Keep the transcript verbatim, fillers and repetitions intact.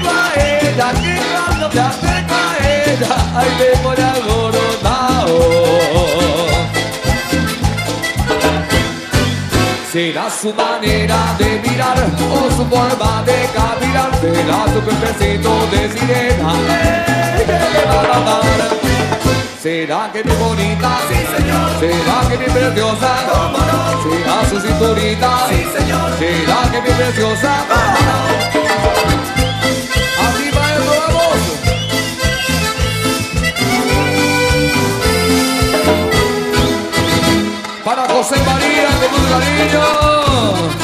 acerco a ella, que cuando me acerco a ella, ay, me pone alborotado. Será su manera de mirar o su forma de caminar, será su cuerpecito de sirena, eh, que le va a dar. Será que mi bonita, Sí, señor. será que mi preciosa, ¿Cómo no? será su cinturita, Sí, señor. será que mi preciosa, ¿Cómo no? así va el vamos. Para José María, con un cariño.